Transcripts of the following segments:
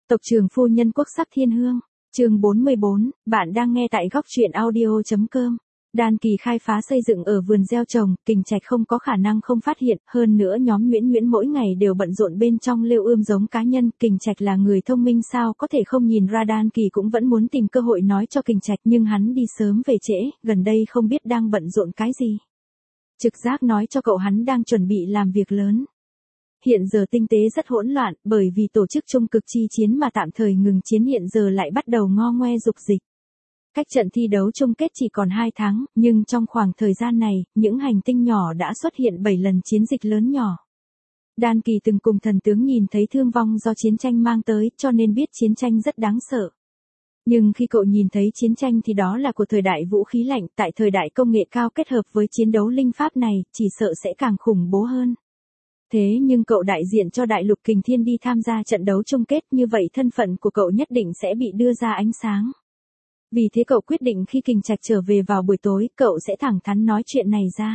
Tộc trưởng phu nhân quốc sắc thiên hương, chương 44, bạn đang nghe tại góc truyện audio.com. Đan Kỳ khai phá xây dựng ở vườn gieo trồng, Kình Trạch không có khả năng không phát hiện, hơn nữa nhóm Nguyễn mỗi ngày đều bận rộn bên trong lêu ươm giống cá nhân, Kình Trạch là người thông minh sao có thể không nhìn ra Đan Kỳ cũng vẫn muốn tìm cơ hội nói cho Kình Trạch nhưng hắn đi sớm về trễ, gần đây không biết đang bận rộn cái gì. Trực giác nói cho cậu hắn đang chuẩn bị làm việc lớn. Hiện giờ tinh tế rất hỗn loạn, bởi vì tổ chức trung cực chi chiến mà tạm thời ngừng chiến hiện giờ lại bắt đầu ngo ngoe dục dịch. Cách trận thi đấu chung kết chỉ còn 2 tháng, nhưng trong khoảng thời gian này, những hành tinh nhỏ đã xuất hiện 7 lần chiến dịch lớn nhỏ. Đan Kỳ từng cùng thần tướng nhìn thấy thương vong do chiến tranh mang tới, cho nên biết chiến tranh rất đáng sợ. Nhưng khi cậu nhìn thấy chiến tranh thì đó là của thời đại vũ khí lạnh, tại thời đại công nghệ cao kết hợp với chiến đấu linh pháp này, chỉ sợ sẽ càng khủng bố hơn. Thế nhưng cậu đại diện cho đại lục kình thiên đi tham gia trận đấu chung kết, như vậy thân phận của cậu nhất định sẽ bị đưa ra ánh sáng. Vì thế cậu quyết định khi Kình Trạch trở về vào buổi tối, cậu sẽ thẳng thắn nói chuyện này ra.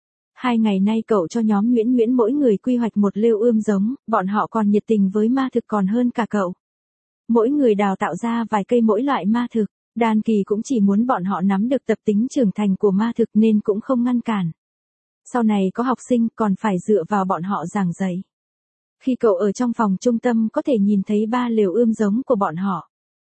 2 ngày nay cậu cho nhóm Nguyễn mỗi người quy hoạch một lêu ươm giống, bọn họ còn nhiệt tình với ma thực còn hơn cả cậu. Mỗi người đào tạo ra vài cây mỗi loại ma thực, Đan Kỳ cũng chỉ muốn bọn họ nắm được tập tính trưởng thành của ma thực nên cũng không ngăn cản. Sau này có học sinh còn phải dựa vào bọn họ giảng dạy. Khi cậu ở trong phòng trung tâm có thể nhìn thấy 3 lều ươm giống của bọn họ.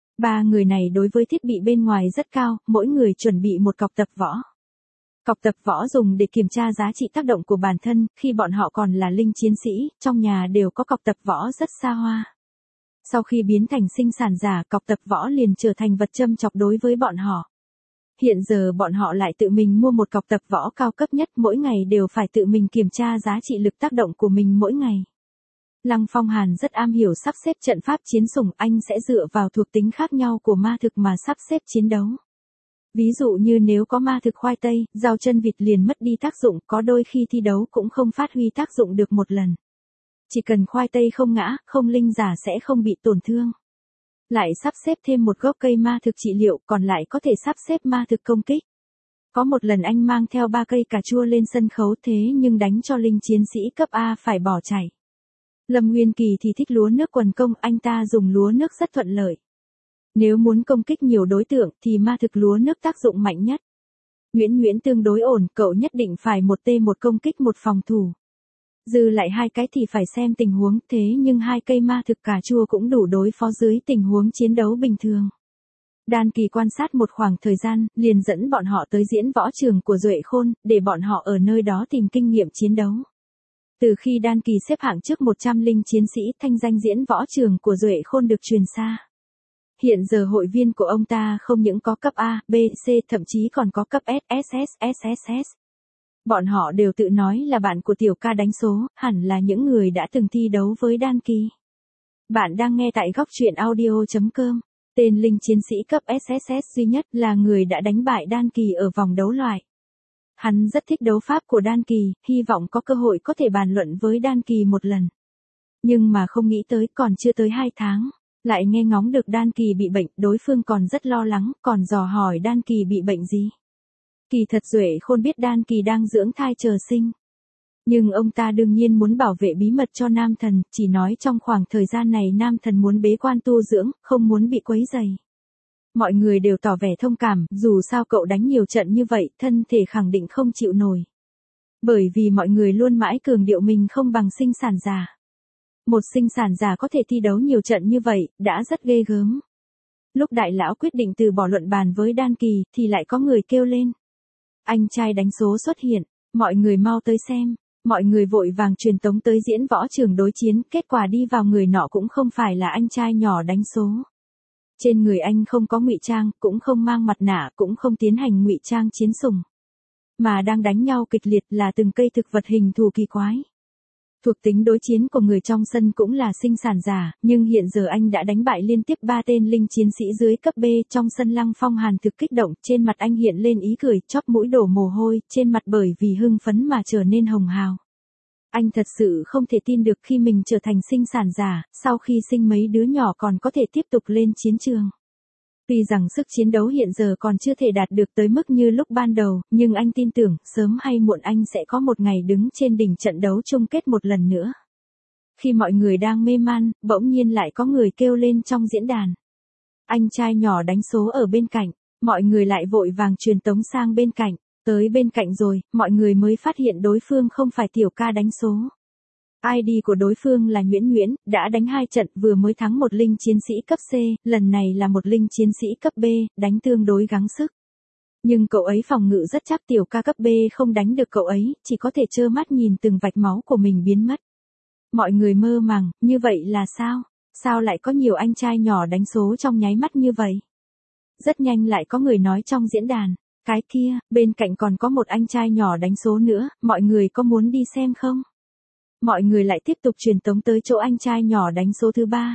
3 người này đối với thiết bị bên ngoài rất cao, mỗi người chuẩn bị một cọc tập võ. Cọc tập võ dùng để kiểm tra giá trị tác động của bản thân, khi bọn họ còn là linh chiến sĩ, trong nhà đều có cọc tập võ rất xa hoa. Sau khi biến thành sinh sản giả, cọc tập võ liền trở thành vật châm chọc đối với bọn họ. Hiện giờ bọn họ lại tự mình mua một cọc tập võ cao cấp nhất, mỗi ngày đều phải tự mình kiểm tra giá trị lực tác động của mình mỗi ngày. Lăng Phong Hàn rất am hiểu sắp xếp trận pháp chiến sủng, anh sẽ dựa vào thuộc tính khác nhau của ma thực mà sắp xếp chiến đấu. Ví dụ như nếu có ma thực khoai tây, rau chân vịt liền mất đi tác dụng, có đôi khi thi đấu cũng không phát huy tác dụng được một lần. Chỉ cần khoai tây không ngã, không linh giả sẽ không bị tổn thương. Lại sắp xếp thêm một gốc cây ma thực trị liệu, còn lại có thể sắp xếp ma thực công kích. Có một lần anh mang theo 3 cây cà chua lên sân khấu thế nhưng đánh cho linh chiến sĩ cấp A phải bỏ chạy. Lâm Nguyên Kỳ thì thích lúa nước quần công, anh ta dùng lúa nước rất thuận lợi. Nếu muốn công kích nhiều đối tượng thì ma thực lúa nước tác dụng mạnh nhất. Nguyễn tương đối ổn, cậu nhất định phải 1T1 công kích một phòng thủ. Dư lại 2 cái thì phải xem tình huống, thế nhưng 2 cây ma thực cà chua cũng đủ đối phó dưới tình huống chiến đấu bình thường. Đan Kỳ quan sát một khoảng thời gian, liền dẫn bọn họ tới diễn võ trường của Duệ Khôn, để bọn họ ở nơi đó tìm kinh nghiệm chiến đấu. Từ khi Đan Kỳ xếp hạng trước 100 linh chiến sĩ, thanh danh diễn võ trường của Duệ Khôn được truyền xa. Hiện giờ hội viên của ông ta không những có cấp A, B, C, thậm chí còn có cấp SSS. Bọn họ đều tự nói là bạn của tiểu ca đánh số, hẳn là những người đã từng thi đấu với Đan Kỳ. Bạn đang nghe tại góc truyện audio.com. Tên linh chiến sĩ cấp SSS duy nhất là người đã đánh bại Đan Kỳ ở vòng đấu loại. Hắn rất thích đấu pháp của Đan Kỳ, hy vọng có cơ hội có thể bàn luận với Đan Kỳ một lần. Nhưng mà không nghĩ tới còn chưa tới 2 tháng, lại nghe ngóng được Đan Kỳ bị bệnh, đối phương còn rất lo lắng, còn dò hỏi Đan Kỳ bị bệnh gì. Kỳ thật Duệ Khôn biết Đan Kỳ đang dưỡng thai chờ sinh. Nhưng ông ta đương nhiên muốn bảo vệ bí mật cho nam thần, chỉ nói trong khoảng thời gian này nam thần muốn bế quan tu dưỡng, không muốn bị quấy rầy. Mọi người đều tỏ vẻ thông cảm, dù sao cậu đánh nhiều trận như vậy, thân thể khẳng định không chịu nổi. Bởi vì mọi người luôn mãi cường điệu mình không bằng sinh sản giả. Một sinh sản giả có thể thi đấu nhiều trận như vậy, đã rất ghê gớm. Lúc đại lão quyết định từ bỏ luận bàn với Đan Kỳ, thì lại có người kêu lên. Anh trai đánh số xuất hiện, mọi người mau tới xem. Mọi người vội vàng truyền tống tới diễn võ trường đối chiến, kết quả đi vào người nọ cũng không phải là anh trai nhỏ đánh số. Trên người anh không có ngụy trang, cũng không mang mặt nạ, cũng không tiến hành ngụy trang chiến sủng. Mà đang đánh nhau kịch liệt là từng cây thực vật hình thù kỳ quái. Thuộc tính đối chiến của người trong sân cũng là sinh sản giả, nhưng hiện giờ anh đã đánh bại liên tiếp 3 tên linh chiến sĩ dưới cấp B trong sân. Lăng Phong Hàn thực kích động, trên mặt anh hiện lên ý cười, chóp mũi đổ mồ hôi, trên mặt bởi vì hưng phấn mà trở nên hồng hào. Anh thật sự không thể tin được khi mình trở thành sinh sản giả, sau khi sinh mấy đứa nhỏ còn có thể tiếp tục lên chiến trường. Tuy rằng sức chiến đấu hiện giờ còn chưa thể đạt được tới mức như lúc ban đầu, nhưng anh tin tưởng, sớm hay muộn anh sẽ có một ngày đứng trên đỉnh trận đấu chung kết một lần nữa. Khi mọi người đang mê man, bỗng nhiên lại có người kêu lên trong diễn đàn. Anh trai nhỏ đánh số ở bên cạnh, mọi người lại vội vàng truyền tống sang bên cạnh. Tới bên cạnh rồi, mọi người mới phát hiện đối phương không phải Tiểu Ca đánh số. ID của đối phương là Nguyễn Nguyễn, đã đánh 2 trận, vừa mới thắng một linh chiến sĩ cấp C, lần này là một linh chiến sĩ cấp B, đánh tương đối gắng sức. Nhưng cậu ấy phòng ngự rất chắc, Tiểu Ca cấp B không đánh được cậu ấy, chỉ có thể trơ mắt nhìn từng vạch máu của mình biến mất. Mọi người mơ màng, như vậy là sao? Sao lại có nhiều anh trai nhỏ đánh số trong nháy mắt như vậy? Rất nhanh lại có người nói trong diễn đàn, cái kia, bên cạnh còn có một anh trai nhỏ đánh số nữa, mọi người có muốn đi xem không? Mọi người lại tiếp tục truyền tống tới chỗ anh trai nhỏ đánh số thứ 3.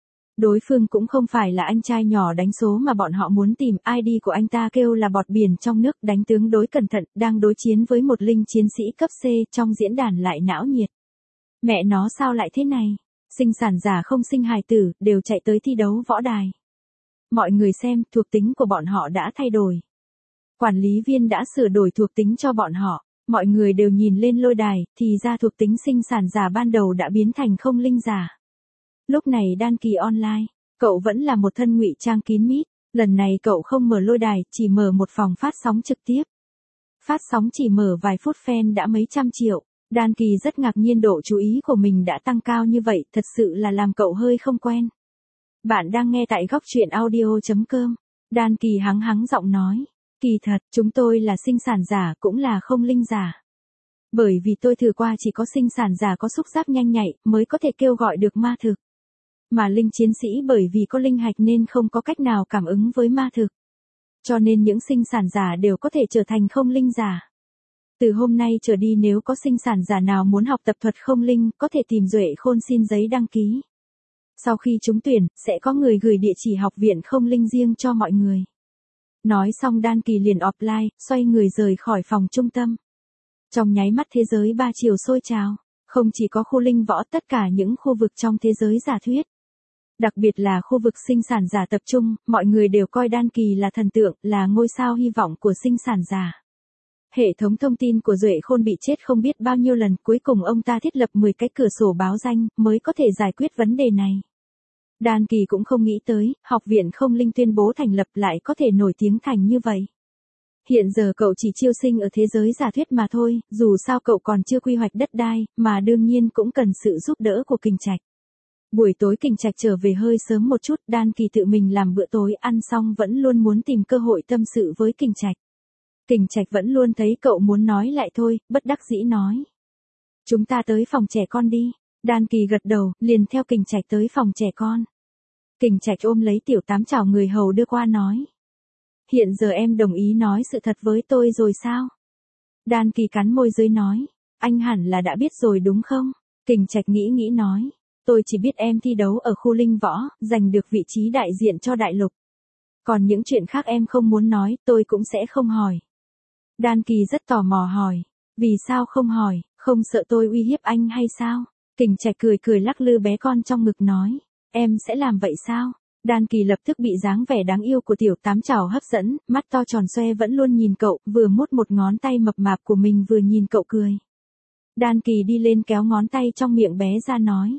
Đối phương cũng không phải là anh trai nhỏ đánh số mà bọn họ muốn tìm, ID của anh ta kêu là bọt biển trong nước, đánh tương đối cẩn thận, đang đối chiến với một linh chiến sĩ cấp C, trong diễn đàn lại náo nhiệt. Mẹ nó sao lại thế này? Sinh sản giả không sinh hài tử, đều chạy tới thi đấu võ đài. Mọi người xem, thuộc tính của bọn họ đã thay đổi. Quản lý viên đã sửa đổi thuộc tính cho bọn họ. Mọi người đều nhìn lên lôi đài, thì ra thuộc tính sinh sản giả ban đầu đã biến thành không linh giả. Lúc này đan kỳ online, cậu vẫn là một thân ngụy trang kín mít. Lần này cậu không mở lôi đài, chỉ mở một phòng phát sóng trực tiếp. Phát sóng chỉ mở vài phút fan đã mấy trăm triệu. Đan kỳ rất ngạc nhiên độ chú ý của mình đã tăng cao như vậy, thật sự là làm cậu hơi không quen. Bạn đang nghe tại góc truyện audio.com. Đan kỳ hắng hắng giọng nói. Kỳ thật, chúng tôi là sinh sản giả cũng là không linh giả. Bởi vì tôi thử qua chỉ có sinh sản giả có xúc giác nhanh nhạy mới có thể kêu gọi được ma thực. Mà linh chiến sĩ bởi vì có linh hạch nên không có cách nào cảm ứng với ma thực. Cho nên những sinh sản giả đều có thể trở thành không linh giả. Từ hôm nay trở đi nếu có sinh sản giả nào muốn học tập thuật không linh có thể tìm Duệ Khôn xin giấy đăng ký. Sau khi trúng tuyển, sẽ có người gửi địa chỉ học viện không linh riêng cho mọi người. Nói xong đan kỳ liền offline, xoay người rời khỏi phòng trung tâm. Trong nháy mắt thế giới ba chiều sôi trào, không chỉ có khu linh võ, tất cả những khu vực trong thế giới giả thuyết. Đặc biệt là khu vực sinh sản giả tập trung, mọi người đều coi đan kỳ là thần tượng, là ngôi sao hy vọng của sinh sản giả. Hệ thống thông tin của Duệ Khôn bị chết không biết bao nhiêu lần, cuối cùng ông ta thiết lập 10 cái cửa sổ báo danh, mới có thể giải quyết vấn đề này. Đan kỳ cũng không nghĩ tới, học viện không linh tuyên bố thành lập lại có thể nổi tiếng thành như vậy. Hiện giờ cậu chỉ chiêu sinh ở thế giới giả thuyết mà thôi, dù sao cậu còn chưa quy hoạch đất đai, mà đương nhiên cũng cần sự giúp đỡ của Kình Trạch. Buổi tối Kình Trạch trở về hơi sớm một chút, Đan kỳ tự mình làm bữa tối, ăn xong vẫn luôn muốn tìm cơ hội tâm sự với Kình Trạch. Kình Trạch vẫn luôn thấy cậu muốn nói lại thôi, bất đắc dĩ nói. Chúng ta tới phòng trẻ con đi. Đan kỳ gật đầu, liền theo Kình Trạch tới phòng trẻ con. Kình Trạch ôm lấy Tiểu Tám chào người hầu đưa qua nói. Hiện giờ em đồng ý nói sự thật với tôi rồi sao? Đan kỳ cắn môi dưới nói. Anh hẳn là đã biết rồi đúng không? Kình Trạch nghĩ nói. Tôi chỉ biết em thi đấu ở khu linh võ, giành được vị trí đại diện cho đại lục. Còn những chuyện khác em không muốn nói, tôi cũng sẽ không hỏi. Đan kỳ rất tò mò hỏi. Vì sao không hỏi, không sợ tôi uy hiếp anh hay sao? Kình Trạch cười lắc lư bé con trong ngực nói. Em sẽ làm vậy sao? Đan kỳ lập tức bị dáng vẻ đáng yêu của Tiểu Tám chảo hấp dẫn, mắt to tròn xoe vẫn luôn nhìn cậu, vừa mút một ngón tay mập mạp của mình vừa nhìn cậu cười. Đan kỳ đi lên kéo ngón tay trong miệng bé ra nói.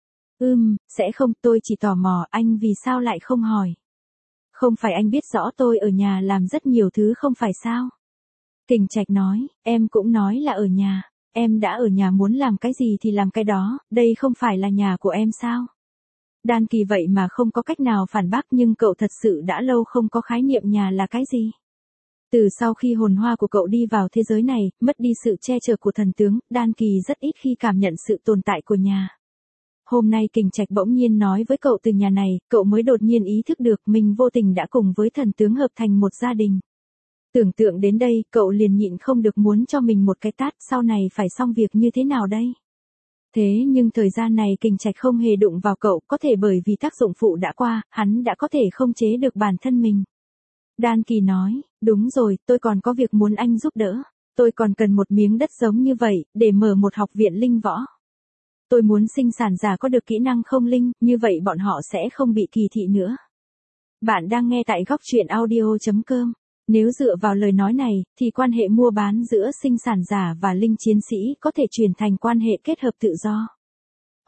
Sẽ không, tôi chỉ tò mò, anh vì sao lại không hỏi? Không phải anh biết rõ tôi ở nhà làm rất nhiều thứ không phải sao? Kình Trạch nói, em cũng nói là ở nhà, em đã ở nhà muốn làm cái gì thì làm cái đó, đây không phải là nhà của em sao? Đan kỳ vậy mà không có cách nào phản bác, nhưng cậu thật sự đã lâu không có khái niệm nhà là cái gì. Từ sau khi hồn hoa của cậu đi vào thế giới này, mất đi sự che chở của thần tướng, Đan kỳ rất ít khi cảm nhận sự tồn tại của nhà. Hôm nay Kình Trạch bỗng nhiên nói với cậu từ nhà này, cậu mới đột nhiên ý thức được mình vô tình đã cùng với thần tướng hợp thành một gia đình. Tưởng tượng đến đây, cậu liền nhịn không được muốn cho mình một cái tát, sau này phải xong việc như thế nào đây? Thế nhưng thời gian này Kình Trạch không hề đụng vào cậu, có thể bởi vì tác dụng phụ đã qua, hắn đã có thể không chế được bản thân mình. Đan kỳ nói, đúng rồi, tôi còn có việc muốn anh giúp đỡ. Tôi còn cần một miếng đất giống như vậy, để mở một học viện linh võ. Tôi muốn sinh sản giả có được kỹ năng không linh, như vậy bọn họ sẽ không bị kỳ thị nữa. Bạn đang nghe tại góc truyện audio.com. Nếu dựa vào lời nói này, thì quan hệ mua bán giữa sinh sản giả và linh chiến sĩ có thể chuyển thành quan hệ kết hợp tự do.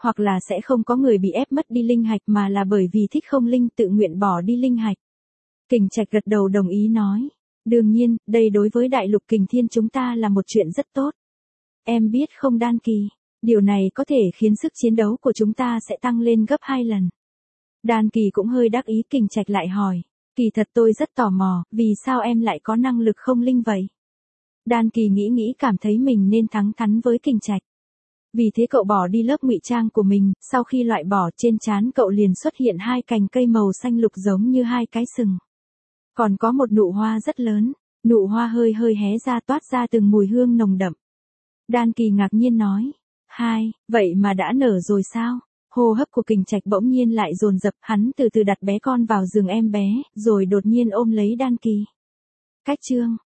hoặc là sẽ không có người bị ép mất đi linh hạch mà là bởi vì thích không linh tự nguyện bỏ đi linh hạch. Kình Trạch gật đầu đồng ý nói. Đương nhiên, đây đối với đại lục Kình Thiên chúng ta là một chuyện rất tốt. Em biết không Đan Kỳ, điều này có thể khiến sức chiến đấu của chúng ta sẽ tăng lên gấp 2 lần. Đan Kỳ cũng hơi đắc ý. Kình Trạch lại hỏi. Kỳ thật tôi rất tò mò, vì sao em lại có năng lực không linh vậy? Đan Kỳ nghĩ cảm thấy mình nên thẳng thắn với Kình Trạch. Vì thế cậu bỏ đi lớp ngụy trang của mình, sau khi loại bỏ trên trán cậu liền xuất hiện 2 cành cây màu xanh lục giống như 2 cái sừng. Còn có một nụ hoa rất lớn, nụ hoa hơi hé ra toát ra từng mùi hương nồng đậm. Đan Kỳ ngạc nhiên nói. Vậy mà đã nở rồi sao? Hô hấp của Kình Trạch bỗng nhiên lại dồn dập, hắn từ từ đặt bé con vào giường em bé, rồi đột nhiên ôm lấy Đan Kỳ. Cách chương